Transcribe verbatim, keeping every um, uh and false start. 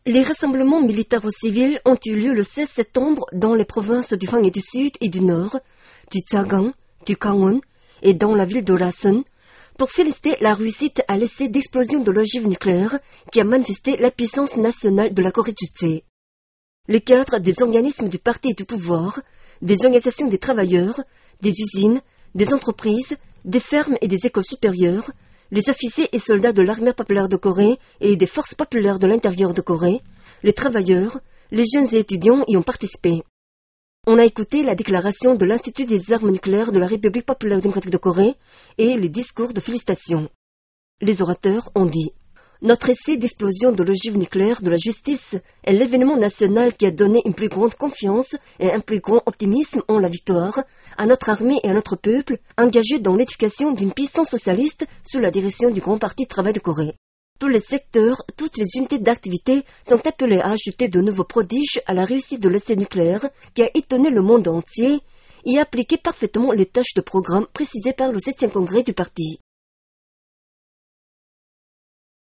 Les rassemblements militaires civils ont eu lieu le seize septembre dans les provinces du Hwanghae du Sud et du Nord, du Chagang, du Gangwon et dans la ville de Rason, pour féliciter la réussite à l'essai d'explosion de l'ogive nucléaire qui a manifesté la puissance nationale de la Corée du Sud. Les cadres des organismes du parti et du pouvoir, des organisations des travailleurs, des usines, des entreprises, des fermes et des écoles supérieures, les officiers et soldats de l'armée populaire de Corée et des forces populaires de l'intérieur de Corée, les travailleurs, les jeunes et étudiants y ont participé. On a écouté la déclaration de l'Institut des armes nucléaires de la République populaire démocratique de Corée et les discours de félicitations. Les orateurs ont dit « Notre essai d'explosion de l'ogive nucléaire de la justice est l'événement national qui a donné une plus grande confiance et un plus grand optimisme en la victoire à notre armée et à notre peuple engagés dans l'édification d'une puissance socialiste sous la direction du Grand Parti Travail de Corée. Tous les secteurs, toutes les unités d'activité sont appelés à ajouter de nouveaux prodiges à la réussite de l'essai nucléaire qui a étonné le monde entier et à appliquer parfaitement les tâches de programme précisées par le septième congrès du parti.